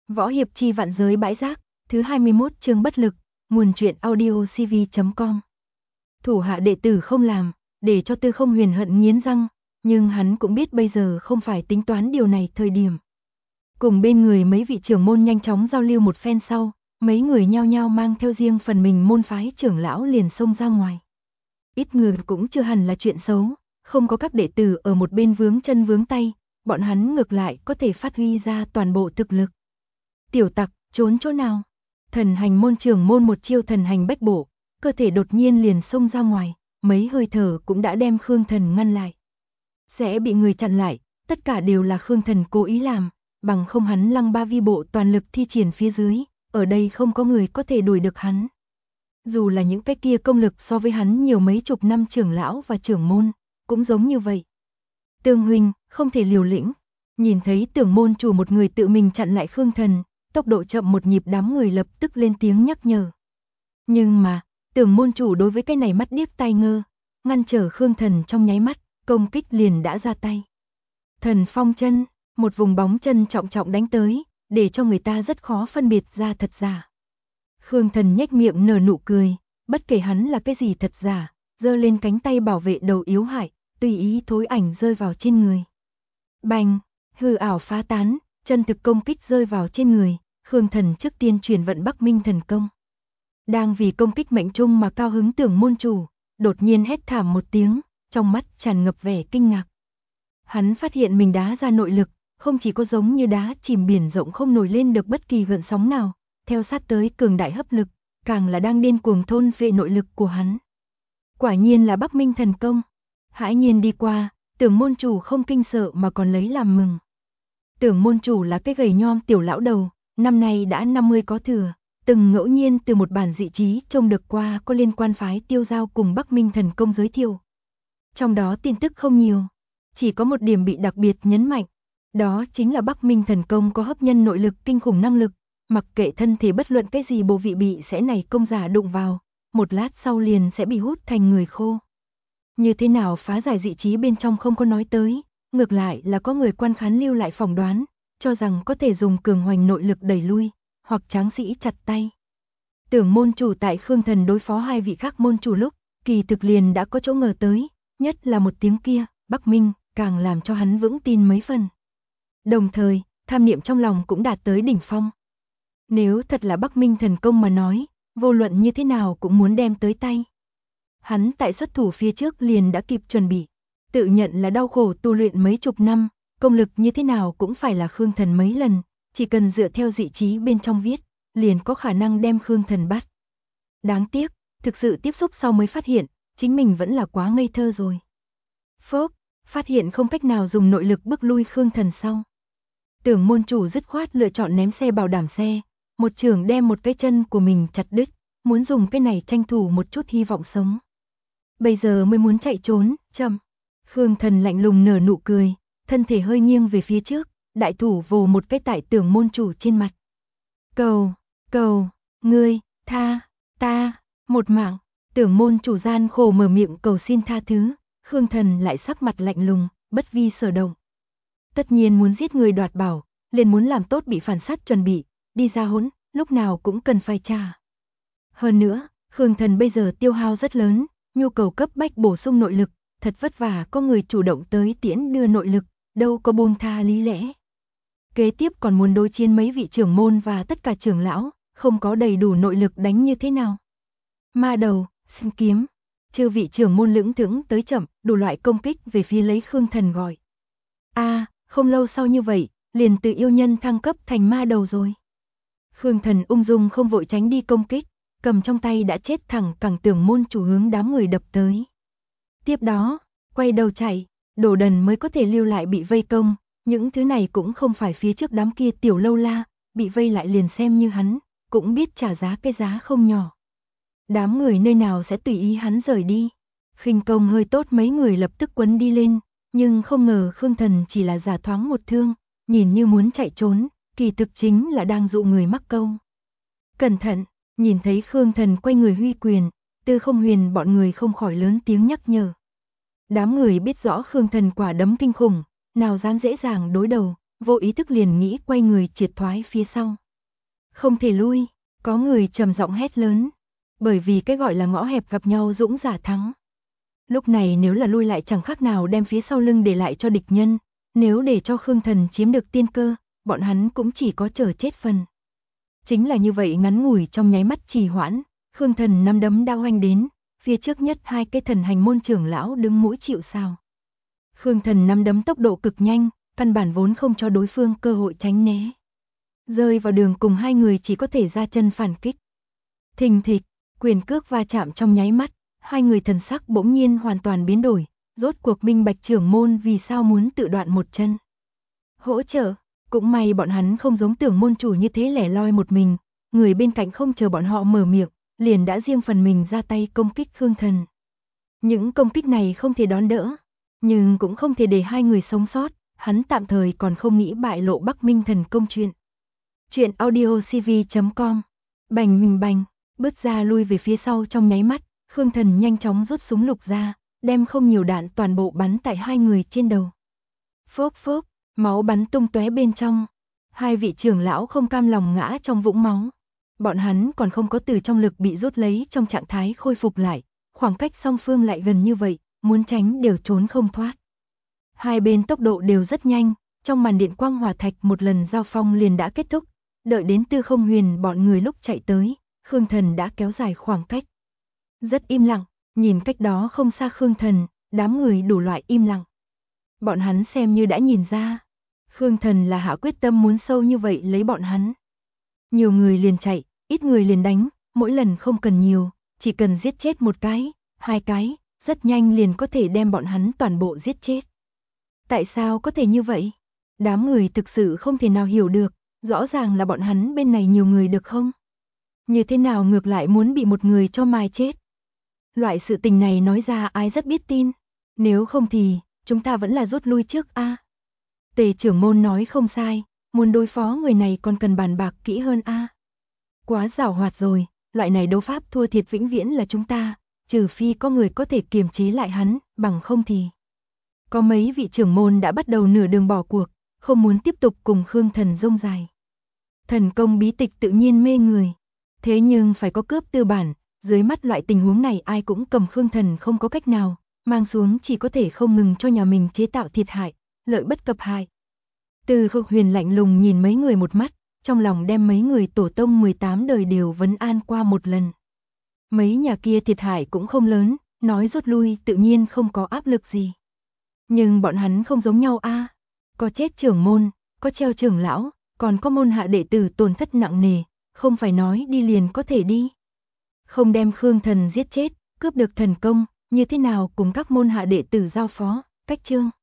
Võ hiệp chi vạn giới bãi rác, thứ 21 chương bất lực, nguồn truyện audiocv.com. Thủ hạ đệ tử không làm, để cho Tư Không Huyền hận nghiến răng, nhưng hắn cũng biết bây giờ không phải tính toán điều này thời điểm. Cùng bên người mấy vị trưởng môn nhanh chóng giao lưu một phen sau, mấy người nhao nhao mang theo riêng phần mình môn phái trưởng lão liền xông ra ngoài. Ít người cũng chưa hẳn là chuyện xấu, không có các đệ tử ở một bên vướng chân vướng tay, bọn hắn ngược lại có thể phát huy ra toàn bộ thực lực. Tiểu tặc, trốn chỗ nào? Thần hành môn trưởng môn một chiêu thần hành bách bộ, cơ thể đột nhiên liền xông ra ngoài, mấy hơi thở cũng đã đem Khương Thần ngăn lại. Sẽ bị người chặn lại, tất cả đều là Khương Thần cố ý làm, bằng không hắn lăng ba vi bộ toàn lực thi triển phía dưới, ở đây không có người có thể đuổi được hắn. Dù là những cái kia công lực so với hắn nhiều mấy chục năm trưởng lão và trưởng môn, cũng giống như vậy. Tương huynh, không thể liều lĩnh. Nhìn thấy Tưởng môn chủ một người tự mình chặn lại Khương Thần, tốc độ chậm một nhịp, đám người lập tức lên tiếng nhắc nhở. Nhưng mà, Tưởng môn chủ đối với cái này mắt điếc tai ngơ, ngăn trở Khương Thần trong nháy mắt, công kích liền đã ra tay. Thần phong chân, một vùng bóng chân trọng trọng đánh tới, để cho người ta rất khó phân biệt ra thật giả. Khương Thần nhếch miệng nở nụ cười, bất kể hắn là cái gì thật giả, giơ lên cánh tay bảo vệ đầu yếu hại, tùy ý thối ảnh rơi vào trên người. Bành, hư ảo phá tán, chân thực công kích rơi vào trên người, Khương Thần trước tiên truyền vận Bắc Minh thần công. Đang vì công kích mệnh trung mà cao hứng Tưởng môn chủ, đột nhiên hét thảm một tiếng, trong mắt tràn ngập vẻ kinh ngạc. Hắn phát hiện mình đá ra nội lực, không chỉ có giống như đá chìm biển rộng không nổi lên được bất kỳ gợn sóng nào, theo sát tới cường đại hấp lực, càng là đang điên cuồng thôn phệ nội lực của hắn. Quả nhiên là Bắc Minh thần công. Hãi nhiên đi qua, Tưởng môn chủ không kinh sợ mà còn lấy làm mừng. Tưởng môn chủ là cái gầy nhom tiểu lão đầu, năm nay đã 50 có thừa, từng ngẫu nhiên từ một bản dị trí trông được qua có liên quan phái Tiêu Giao cùng Bắc Minh thần công giới thiệu. Trong đó tin tức không nhiều, chỉ có một điểm bị đặc biệt nhấn mạnh, đó chính là Bắc Minh thần công có hấp nhân nội lực kinh khủng năng lực, mặc kệ thân thể bất luận cái gì bộ vị bị sẽ này công giả đụng vào, một lát sau liền sẽ bị hút thành người khô. Như thế nào phá giải dị trí bên trong không có nói tới, ngược lại là có người quan khán lưu lại phỏng đoán, cho rằng có thể dùng cường hoành nội lực đẩy lui, hoặc tráng sĩ chặt tay. Tưởng môn chủ tại Khương Thần đối phó hai vị khác môn chủ lúc, kỳ thực liền đã có chỗ ngờ tới, nhất là một tiếng kia, Bắc Minh, càng làm cho hắn vững tin mấy phần. Đồng thời, tham niệm trong lòng cũng đạt tới đỉnh phong. Nếu thật là Bắc Minh thần công mà nói, vô luận như thế nào cũng muốn đem tới tay. Hắn tại xuất thủ phía trước liền đã kịp chuẩn bị, tự nhận là đau khổ tu luyện mấy chục năm, công lực như thế nào cũng phải là Khương Thần mấy lần, chỉ cần dựa theo dị trí bên trong viết, liền có khả năng đem Khương Thần bắt. Đáng tiếc, thực sự tiếp xúc sau mới phát hiện, chính mình vẫn là quá ngây thơ rồi. Phốc, phát hiện không cách nào dùng nội lực bức lui Khương Thần sau. Tưởng môn chủ dứt khoát lựa chọn ném xe bảo đảm xe, một chưởng đem một cái chân của mình chặt đứt, muốn dùng cái này tranh thủ một chút hy vọng sống. Bây giờ mới muốn chạy trốn, chậm. Khương Thần lạnh lùng nở nụ cười, thân thể hơi nghiêng về phía trước, đại thủ vồ một cái tại Tưởng môn chủ trên mặt. Cầu, ngươi, tha, ta, một mạng. Tưởng môn chủ gian khổ mở miệng cầu xin tha thứ, Khương Thần lại sắc mặt lạnh lùng, bất vi sở động. Tất nhiên muốn giết người đoạt bảo, liền muốn làm tốt bị phản sát chuẩn bị, đi ra hỗn, lúc nào cũng cần phải trả. Hơn nữa, Khương Thần bây giờ tiêu hao rất lớn, nhu cầu cấp bách bổ sung nội lực, thật vất vả có người chủ động tới tiễn đưa nội lực, đâu có buông tha lý lẽ. Kế tiếp còn muốn đối chiến mấy vị trưởng môn và tất cả trưởng lão, không có đầy đủ nội lực đánh như thế nào. Ma đầu, xin kiếm, chư vị trưởng môn lững thững tới chậm, đủ loại công kích về phía lấy Khương Thần gọi. Không lâu sau như vậy, liền từ yêu nhân thăng cấp thành ma đầu rồi. Khương Thần ung dung không vội tránh đi công kích, cầm trong tay đã chết thẳng cẳng Tưởng môn chủ hướng đám người đập tới. Tiếp đó, quay đầu chạy, đồ đần mới có thể lưu lại bị vây công, những thứ này cũng không phải phía trước đám kia tiểu lâu la, bị vây lại liền xem như hắn, cũng biết trả giá cái giá không nhỏ. Đám người nơi nào sẽ tùy ý hắn rời đi. Khinh công hơi tốt mấy người lập tức quấn đi lên, nhưng không ngờ Khương Thần chỉ là giả thoáng một thương, nhìn như muốn chạy trốn, kỳ thực chính là đang dụ người mắc câu. Cẩn thận, nhìn thấy Khương Thần quay người huy quyền, Tư Không Huyền bọn người không khỏi lớn tiếng nhắc nhở. Đám người biết rõ Khương Thần quả đấm kinh khủng, nào dám dễ dàng đối đầu, vô ý thức liền nghĩ quay người triệt thoái phía sau. Không thể lui, có người trầm giọng hét lớn, bởi vì cái gọi là ngõ hẹp gặp nhau dũng giả thắng. Lúc này nếu là lui lại chẳng khác nào đem phía sau lưng để lại cho địch nhân, nếu để cho Khương Thần chiếm được tiên cơ, bọn hắn cũng chỉ có chờ chết phần. Chính là như vậy ngắn ngủi trong nháy mắt trì hoãn, Khương Thần năm đấm đã oanh đến, phía trước nhất hai cái thần hành môn trưởng lão đứng mũi chịu sào. Khương Thần năm đấm tốc độ cực nhanh, căn bản vốn không cho đối phương cơ hội tránh né. Rơi vào đường cùng hai người chỉ có thể ra chân phản kích. Thình thịch, quyền cước va chạm trong nháy mắt, hai người thần sắc bỗng nhiên hoàn toàn biến đổi, rốt cuộc minh bạch trưởng môn vì sao muốn tự đoạn một chân. Hỗ trợ, cũng may bọn hắn không giống tưởng môn chủ như thế lẻ loi một mình, người bên cạnh không chờ bọn họ mở miệng, liền đã riêng phần mình ra tay công kích Khương Thần. Những công kích này không thể đón đỡ, nhưng cũng không thể để hai người sống sót, hắn tạm thời còn không nghĩ bại lộ Bắc Minh thần công chuyện. Chuyện audiocv.com. Bành mình bành, bứt ra lui về phía sau trong nháy mắt, Khương Thần nhanh chóng rút súng lục ra, đem không nhiều đạn toàn bộ bắn tại hai người trên đầu. Phốc phốc, máu bắn tung tóe bên trong. Hai vị trưởng lão không cam lòng ngã trong vũng máu. Bọn hắn còn không có từ trong lực bị rút lấy trong trạng thái khôi phục lại, khoảng cách song phương lại gần như vậy, muốn tránh đều trốn không thoát. Hai bên tốc độ đều rất nhanh, trong màn điện quang hỏa thạch một lần giao phong liền đã kết thúc, đợi đến Tư Không Huyền bọn người lúc chạy tới, Khương Thần đã kéo dài khoảng cách. Rất im lặng, nhìn cách đó không xa Khương Thần, đám người đủ loại im lặng. Bọn hắn xem như đã nhìn ra, Khương Thần là hạ quyết tâm muốn sâu như vậy lấy bọn hắn. Nhiều người liền chạy, ít người liền đánh, mỗi lần không cần nhiều, chỉ cần giết chết một cái, hai cái, rất nhanh liền có thể đem bọn hắn toàn bộ giết chết. Tại sao có thể như vậy? Đám người thực sự không thể nào hiểu được, rõ ràng là bọn hắn bên này nhiều người được không? Như thế nào ngược lại muốn bị một người cho mài chết? Loại sự tình này nói ra ai rất biết tin, nếu không thì chúng ta vẫn là rút lui trước a. Tề trưởng môn nói không sai, muốn đối phó người này còn cần bàn bạc kỹ hơn a. Quá giàu hoạt rồi, loại này đấu pháp thua thiệt vĩnh viễn là chúng ta, trừ phi có người có thể kiềm chế lại hắn, bằng không thì. Có mấy vị trưởng môn đã bắt đầu nửa đường bỏ cuộc, không muốn tiếp tục cùng Khương Thần rông dài. Thần công bí tịch tự nhiên mê người, thế nhưng phải có cướp tư bản, dưới mắt loại tình huống này ai cũng cầm Khương Thần không có cách nào, mang xuống chỉ có thể không ngừng cho nhà mình chế tạo thiệt hại, lợi bất cập hại. Tư Không Huyền lạnh lùng nhìn mấy người một mắt, trong lòng đem mấy người tổ tông 18 đời đều vấn an qua một lần. Mấy nhà kia thiệt hại cũng không lớn, nói rút lui tự nhiên không có áp lực gì. Nhưng bọn hắn không giống nhau a, có chết trưởng môn, có treo trưởng lão, còn có môn hạ đệ tử tổn thất nặng nề, không phải nói đi liền có thể đi. Không đem Khương Thần giết chết, cướp được thần công, như thế nào cùng các môn hạ đệ tử giao phó, cách chương.